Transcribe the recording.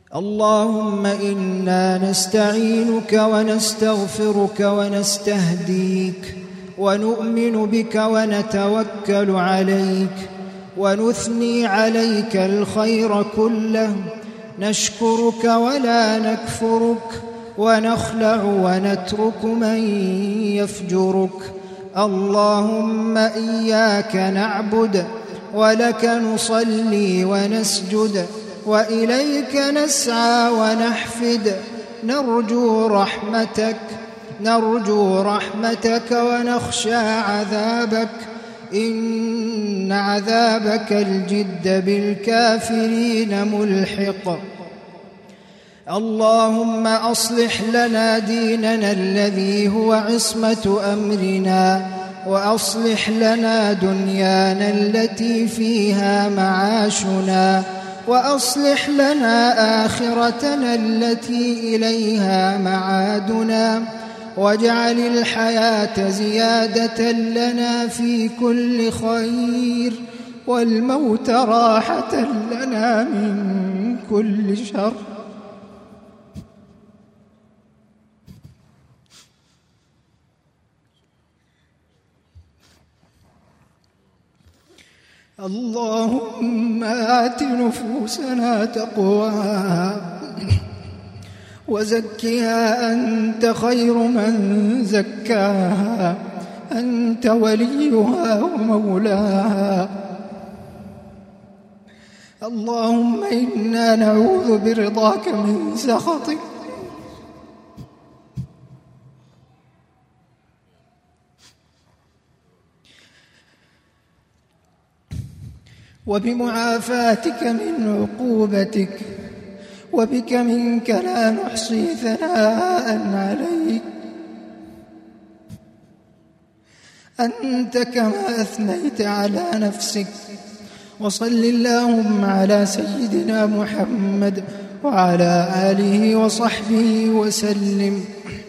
اللهم إنا نستعينك ونستغفرك ونستهديك ونؤمن بك ونتوكل عليك ونثني عليك الخير كله، نشكرك ولا نكفرك، ونخلع ونترك من يفجرك. اللهم إياك نعبد ولك نصلي ونسجد وإليك نسعى ونحفد، نرجو رحمتك ونخشى عذابك، إن عذابك الجد بالكافرين ملحق. اللهم أصلح لنا ديننا الذي هو عصمة أمرنا، وأصلح لنا دنيانا التي فيها معاشنا، وأصلح لنا آخرتنا التي إليها معادنا، واجعل الحياة زيادة لنا في كل خير، والموت راحة لنا من كل شر. اللهم آت نفوسنا تقواها وزكها أنت خير من زكاها، أنت وليها ومولاها. اللهم إنا نعوذ برضاك من سخطك وبمعافاتك من عقوبتك، وبك منك لا نحصي ثناء عليك، أنت كما أثنيت على نفسك. وصل اللهم على سيدنا محمد وعلى آله وصحبه وسلم.